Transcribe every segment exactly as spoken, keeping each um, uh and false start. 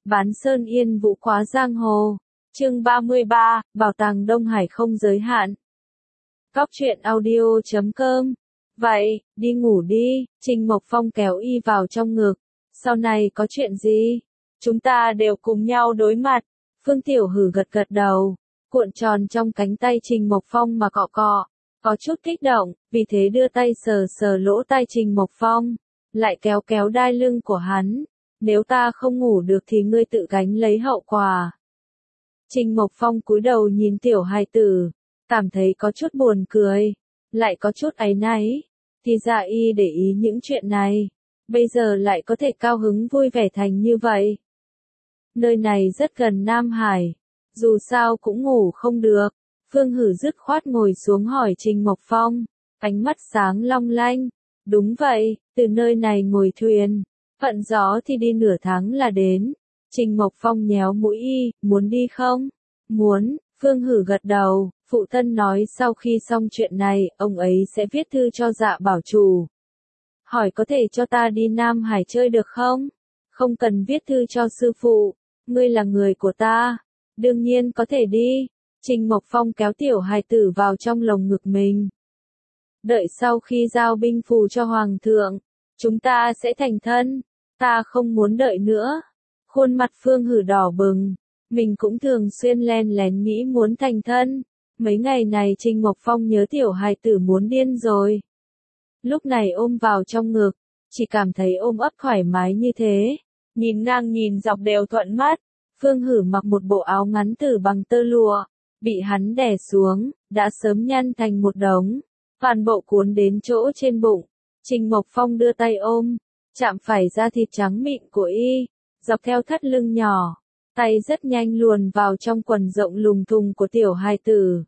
Bán sơn yên vũ quá giang hồ. Chương ba mươi ba, Bảo tàng Đông Hải không giới hạn. Cóc truyện audio chấm com. Vậy, đi ngủ đi, Trình Mộc Phong kéo y vào trong ngực. Sau này có chuyện gì? Chúng ta đều cùng nhau đối mặt. Phương Tiểu Hử gật gật đầu, cuộn tròn trong cánh tay Trình Mộc Phong mà cọ cọ. Có chút kích động, vì thế đưa tay sờ sờ lỗ tai Trình Mộc Phong, lại kéo kéo đai lưng của hắn. Nếu ta không ngủ được thì ngươi tự gánh lấy hậu quả. Trình Mộc Phong cúi đầu nhìn tiểu hài tử, cảm thấy có chút buồn cười, lại có chút áy náy. Thì ra y để ý những chuyện này, bây giờ lại có thể cao hứng vui vẻ thành như vậy. Nơi này rất gần Nam Hải, dù sao cũng ngủ không được. Phương Hử dứt khoát ngồi xuống hỏi Trình Mộc Phong, ánh mắt sáng long lanh. Đúng vậy, từ nơi này ngồi thuyền, thuận gió thì đi nửa tháng là đến. Trình Mộc Phong nhéo mũi y, muốn đi không? Muốn, Phương Hử gật đầu, phụ thân nói sau khi xong chuyện này, ông ấy sẽ viết thư cho Dạ Bảo chủ. Hỏi có thể cho ta đi Nam Hải chơi được không? Không cần viết thư cho sư phụ, ngươi là người của ta, đương nhiên có thể đi. Trình Mộc Phong kéo tiểu hài tử vào trong lồng ngực mình. Đợi sau khi giao binh phù cho Hoàng thượng, chúng ta sẽ thành thân, ta không muốn đợi nữa. Khuôn mặt Phương Hử đỏ bừng, mình cũng thường xuyên len lén nghĩ muốn thành thân. Mấy ngày này Trình Mộc Phong nhớ tiểu hài tử muốn điên rồi. Lúc này ôm vào trong ngực, chỉ cảm thấy ôm ấp thoải mái như thế. Nhìn ngang nhìn dọc đều thuận mắt. Phương Hử mặc một bộ áo ngắn từ bằng tơ lụa, bị hắn đè xuống, đã sớm nhăn thành một đống, toàn bộ cuốn đến chỗ trên bụng. Trình Mộc Phong đưa tay ôm, chạm phải da thịt trắng mịn của y, dọc theo thắt lưng nhỏ, tay rất nhanh luồn vào trong quần rộng lùng thùng của tiểu hài tử.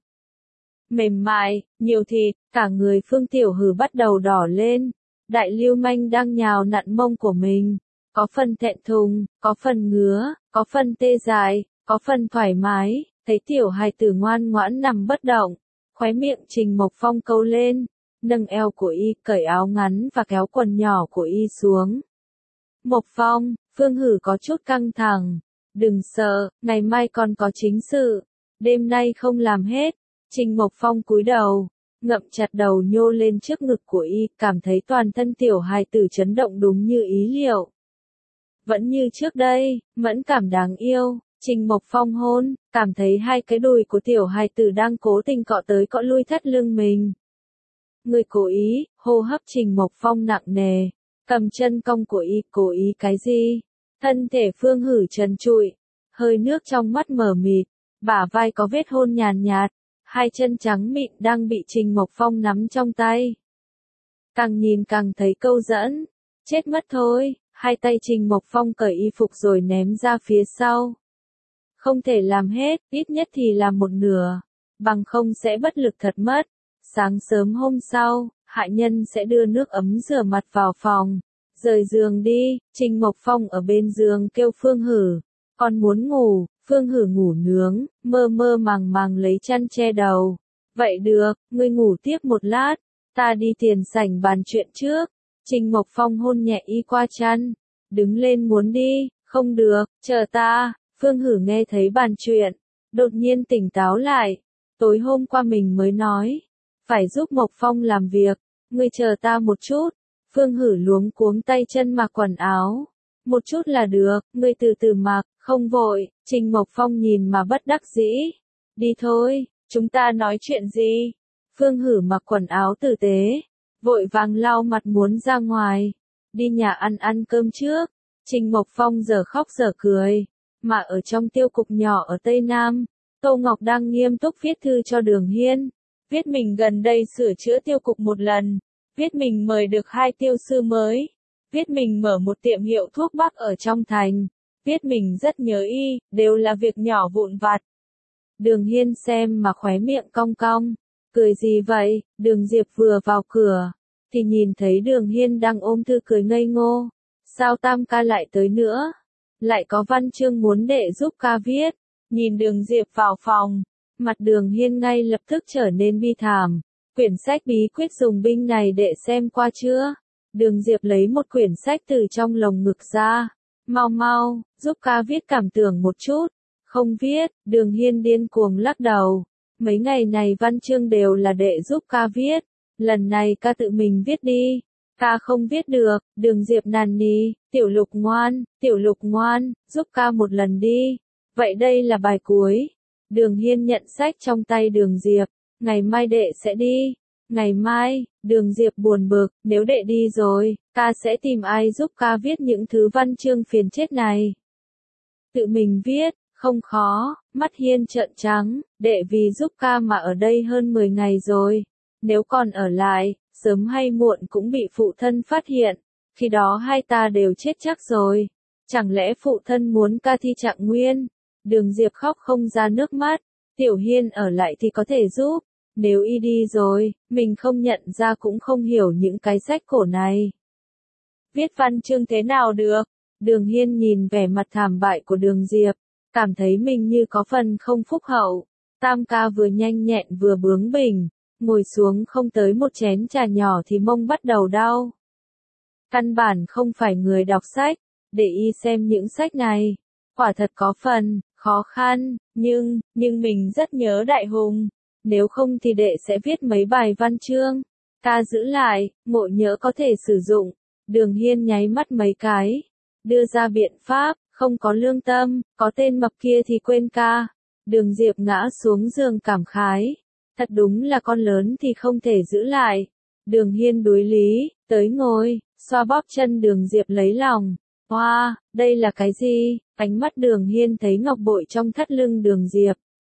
Mềm mại, nhiều thịt, cả người Phương Tiểu Hử bắt đầu đỏ lên. Đại lưu manh đang nhào nặn mông của mình, có phần thẹn thùng, có phần ngứa, có phần tê dại, có phần thoải mái. Thấy tiểu hài tử ngoan ngoãn nằm bất động, khóe miệng Trình Mộc Phong câu lên, nâng eo của y, cởi áo ngắn và kéo quần nhỏ của y xuống. Mộc Phong, Phương Hử có chút căng thẳng, đừng sợ, ngày mai còn có chính sự, đêm nay không làm hết. Trình Mộc Phong cúi đầu, ngậm chặt đầu nhô lên trước ngực của y, cảm thấy toàn thân tiểu hài tử chấn động đúng như ý liệu. Vẫn như trước đây, mẫn cảm đáng yêu. Trình Mộc Phong hôn, cảm thấy hai cái đùi của tiểu hài tử đang cố tình cọ tới cọ lui thắt lưng mình. Người cố ý, hô hấp Trình Mộc Phong nặng nề, cầm chân cong của y, cố ý cái gì? Thân thể Phương Hử trần trụi, hơi nước trong mắt mờ mịt, bả vai có vết hôn nhàn nhạt, hai chân trắng mịn đang bị Trình Mộc Phong nắm trong tay. Càng nhìn càng thấy câu dẫn, chết mất thôi, hai tay Trình Mộc Phong cởi y phục rồi ném ra phía sau. Không thể làm hết, ít nhất thì làm một nửa, bằng không sẽ bất lực thật mất. Sáng sớm hôm sau, hạ nhân sẽ đưa nước ấm rửa mặt vào phòng. Rời giường đi, Trình Mộc Phong ở bên giường kêu Phương Hử, con muốn ngủ. Phương Hử ngủ nướng, mơ mơ màng màng lấy chăn che đầu. Vậy được, ngươi ngủ tiếp một lát, ta đi tiền sảnh bàn chuyện trước. Trình Mộc Phong hôn nhẹ y qua chăn, đứng lên muốn đi, không được, chờ ta. Phương Hử nghe thấy bàn chuyện, đột nhiên tỉnh táo lại. Tối hôm qua mình mới nói, phải giúp Mộc Phong làm việc, ngươi chờ ta một chút. Phương Hử luống cuống tay chân mặc quần áo. Một chút là được, ngươi từ từ mặc, không vội. Trình Mộc Phong nhìn mà bất đắc dĩ. Đi thôi, chúng ta nói chuyện gì? Phương Hử mặc quần áo tử tế, vội vàng lau mặt muốn ra ngoài. Đi nhà ăn ăn cơm trước. Trình Mộc Phong giờ khóc giờ cười. Mà ở trong tiêu cục nhỏ ở Tây Nam, Tô Ngọc đang nghiêm túc viết thư cho Đường Hiên. Viết mình gần đây sửa chữa tiêu cục một lần. Viết mình mời được hai tiêu sư mới. Viết mình mở một tiệm hiệu thuốc bắc ở trong thành. Viết mình rất nhớ y, đều là việc nhỏ vụn vặt. Đường Hiên xem mà khóe miệng cong cong. Cười gì vậy? Đường Diệp vừa vào cửa, thì nhìn thấy Đường Hiên đang ôm thư cười ngây ngô. Sao Tam ca lại tới nữa? Lại có văn chương muốn đệ giúp ca viết. Nhìn Đường Diệp vào phòng, mặt Đường Hiên ngay lập tức trở nên bi thảm. Quyển sách bí quyết dùng binh này đệ xem qua chưa? Đường Diệp lấy một quyển sách từ trong lồng ngực ra, Mau mau, giúp ca viết cảm tưởng một chút. Không viết, Đường Hiên điên cuồng lắc đầu. Mấy ngày này văn chương đều là đệ giúp ca viết. Lần này ca tự mình viết đi. Ca không viết được, Đường Diệp nàn nỉ, Tiểu Lục ngoan, Tiểu Lục ngoan, giúp ca một lần đi. Vậy đây là bài cuối. Đường Hiên nhận sách trong tay Đường Diệp. Ngày mai đệ sẽ đi. Ngày mai, Đường Diệp buồn bực, nếu đệ đi rồi, ca sẽ tìm ai giúp ca viết những thứ văn chương phiền chết này. Tự mình viết, không khó, mắt Hiên trợn trắng, đệ vì giúp ca mà ở đây hơn mười ngày rồi. Nếu còn ở lại, sớm hay muộn cũng bị phụ thân phát hiện, khi đó hai ta đều chết chắc rồi. Chẳng lẽ phụ thân muốn ca thi trạng nguyên? Đường Diệp khóc không ra nước mắt, Tiểu Hiên ở lại thì có thể giúp. Nếu y đi rồi, mình không nhận ra cũng không hiểu những cái sách cổ này. Viết văn chương thế nào được? Đường Hiên nhìn vẻ mặt thảm bại của Đường Diệp, cảm thấy mình như có phần không phúc hậu. Tam ca vừa nhanh nhẹn vừa bướng bỉnh, ngồi xuống không tới một chén trà nhỏ thì mông bắt đầu đau. Căn bản không phải người đọc sách, để y xem những sách này. Quả thật có phần khó khăn, nhưng, nhưng mình rất nhớ Đại Hùng. Nếu không thì đệ sẽ viết mấy bài văn chương. Ca giữ lại, ngộ nhỡ có thể sử dụng. Đường Hiên nháy mắt mấy cái. Đưa ra biện pháp, không có lương tâm, có tên mập kia thì quên ca. Đường Diệp ngã xuống giường cảm khái. Thật đúng là con lớn thì không thể giữ lại. Đường Hiên đối lý, tới ngồi, xoa bóp chân Đường Diệp lấy lòng. Hoa, wow, đây là cái gì? Ánh mắt Đường Hiên thấy ngọc bội trong thắt lưng Đường Diệp.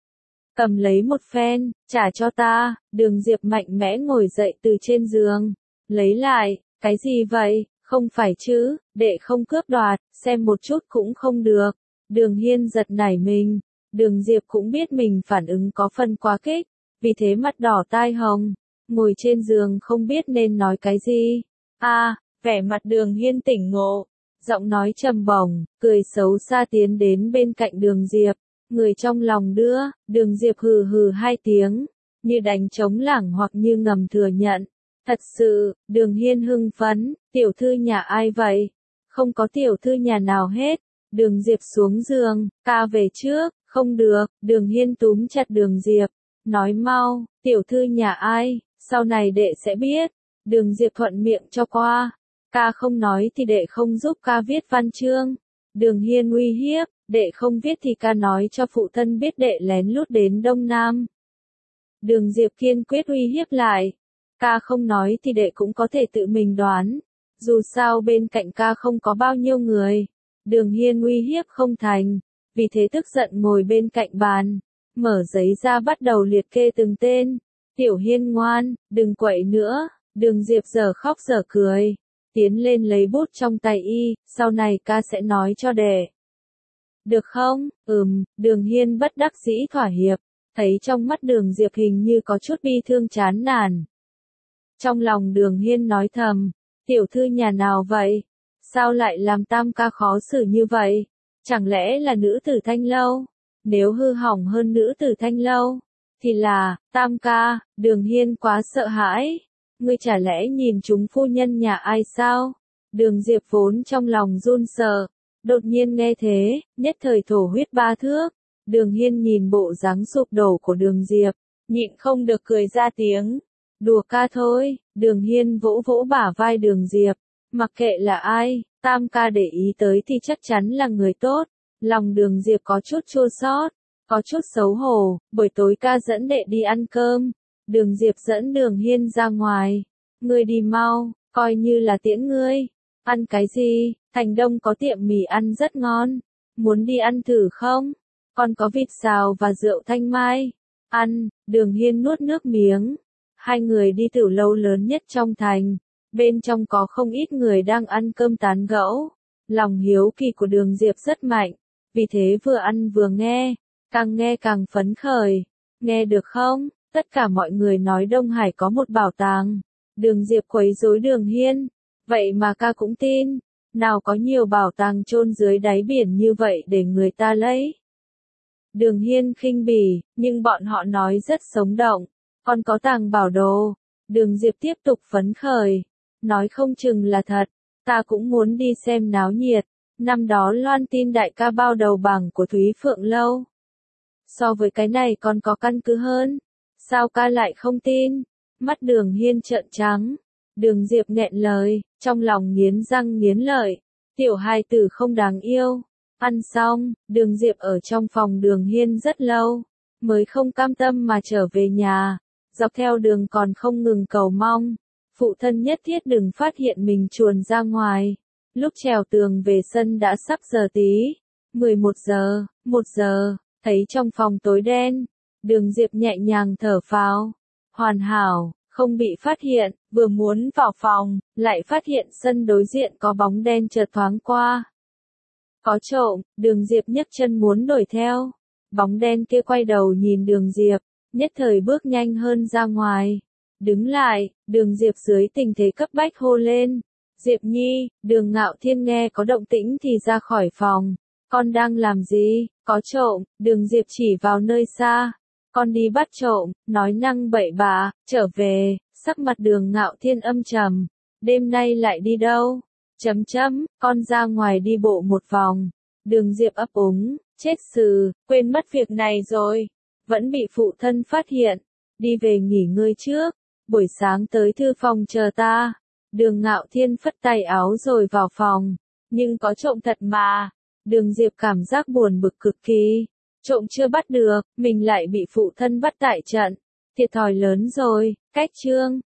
Cầm lấy một phen, trả cho ta. Đường Diệp mạnh mẽ ngồi dậy từ trên giường. Lấy lại, cái gì vậy? Không phải chứ, đệ không cướp đoạt, xem một chút cũng không được. Đường Hiên giật nảy mình. Đường Diệp cũng biết mình phản ứng có phần quá kích, vì thế mặt đỏ tai hồng, ngồi trên giường không biết nên nói cái gì. A, à, vẻ mặt Đường Hiên tỉnh ngộ, giọng nói trầm bổng, cười xấu xa tiến đến bên cạnh Đường Diệp. Người trong lòng đưa, Đường Diệp hừ hừ hai tiếng, như đánh trống lảng hoặc như ngầm thừa nhận. Thật sự, Đường Hiên hưng phấn, tiểu thư nhà ai vậy? Không có tiểu thư nhà nào hết. Đường Diệp xuống giường, ca về trước, không được. Đường Hiên túm chặt Đường Diệp, nói mau, tiểu thư nhà ai, sau này đệ sẽ biết. Đường Diệp thuận miệng cho qua, ca không nói thì đệ không giúp ca viết văn chương. Đường Hiên uy hiếp, đệ không viết thì ca nói cho phụ thân biết đệ lén lút đến Đông Nam. Đường Diệp kiên quyết uy hiếp lại, ca không nói thì đệ cũng có thể tự mình đoán, dù sao bên cạnh ca không có bao nhiêu người. Đường Hiên uy hiếp không thành, vì thế tức giận ngồi bên cạnh bàn, mở giấy ra bắt đầu liệt kê từng tên. Tiểu Hiên ngoan, đừng quậy nữa. Đường Diệp giờ khóc giờ cười, tiến lên lấy bút trong tay y, sau này ca sẽ nói cho đệ. Được không? Ừm, Đường Hiên bất đắc dĩ thỏa hiệp, thấy trong mắt Đường Diệp hình như có chút bi thương chán nản. Trong lòng Đường Hiên nói thầm, tiểu thư nhà nào vậy? Sao lại làm tam ca khó xử như vậy? Chẳng lẽ là nữ tử Thanh Lâu? Nếu hư hỏng hơn nữ tử Thanh Lâu, thì là, tam ca. Đường Hiên quá sợ hãi. Ngươi chả lẽ nhìn chúng phu nhân nhà ai sao? Đường Diệp vốn trong lòng run sợ, đột nhiên nghe thế, nhất thời thổ huyết ba thước. Đường Hiên nhìn bộ dáng sụp đổ của Đường Diệp, nhịn không được cười ra tiếng. Đùa ca thôi. Đường Hiên vỗ vỗ bả vai Đường Diệp, mặc kệ là ai, tam ca để ý tới thì chắc chắn là người tốt. Lòng Đường Diệp có chút chua xót, có chút xấu hổ. Buổi tối ca dẫn đệ đi ăn cơm. Đường Diệp dẫn Đường Hiên ra ngoài. Ngươi đi mau, coi như là tiễn ngươi. Ăn cái gì? Thành Đông có tiệm mì ăn rất ngon. Muốn đi ăn thử không? Còn có vịt xào và rượu thanh mai. Ăn. Đường Hiên nuốt nước miếng. Hai người đi tiểu lâu lớn nhất trong thành. Bên trong có không ít người đang ăn cơm tán gẫu. Lòng hiếu kỳ của Đường Diệp rất mạnh, vì thế vừa ăn vừa nghe, càng nghe càng phấn khởi. Nghe được không? Tất cả mọi người nói Đông Hải có một bảo tàng. Đường Diệp quấy rối Đường Hiên. Vậy mà ca cũng tin. Nào có nhiều bảo tàng chôn dưới đáy biển như vậy để người ta lấy. Đường Hiên khinh bỉ, nhưng bọn họ nói rất sống động. Còn có tàng bảo đồ. Đường Diệp tiếp tục phấn khởi, nói không chừng là thật. Ta cũng muốn đi xem náo nhiệt. Năm đó loan tin đại ca bao đầu bảng của Thúy Phượng Lâu. So với cái này còn có căn cứ hơn. Sao ca lại không tin? Mắt Đường Hiên trợn trắng. Đường Diệp nghẹn lời, trong lòng nghiến răng nghiến lợi. Tiểu hài tử không đáng yêu. Ăn xong, Đường Diệp ở trong phòng Đường Hiên rất lâu, mới không cam tâm mà trở về nhà. Dọc theo đường còn không ngừng cầu mong, phụ thân nhất thiết đừng phát hiện mình chuồn ra ngoài. Lúc trèo tường về sân đã sắp giờ tí. mười một giờ, một giờ, thấy trong phòng tối đen. Đường Diệp nhẹ nhàng thở phào. Hoàn hảo, không bị phát hiện, vừa muốn vào phòng, lại phát hiện sân đối diện có bóng đen chợt thoáng qua. Có trộm, Đường Diệp nhấc chân muốn đuổi theo. Bóng đen kia quay đầu nhìn Đường Diệp, nhất thời bước nhanh hơn ra ngoài. Đứng lại, Đường Diệp dưới tình thế cấp bách hô lên. Diệp Nhi, Đường Ngạo Thiên nghe có động tĩnh thì ra khỏi phòng. Con đang làm gì? Có trộm, Đường Diệp chỉ vào nơi xa. Con đi bắt trộm, nói năng bậy bạ, trở về, sắc mặt Đường Ngạo Thiên âm trầm. Đêm nay lại đi đâu? Chấm chấm, con ra ngoài đi bộ một vòng. Đường Diệp ấp úng, chết sừ, quên mất việc này rồi. Vẫn bị phụ thân phát hiện. Đi về nghỉ ngơi trước, buổi sáng tới thư phòng chờ ta. Đường Ngạo Thiên phất tay áo rồi vào phòng. Nhưng có trộm thật mà. Đường Diệp cảm giác buồn bực cực kỳ. Trộm chưa bắt được, mình lại bị phụ thân bắt tại trận. Thiệt thòi lớn rồi. Cách chương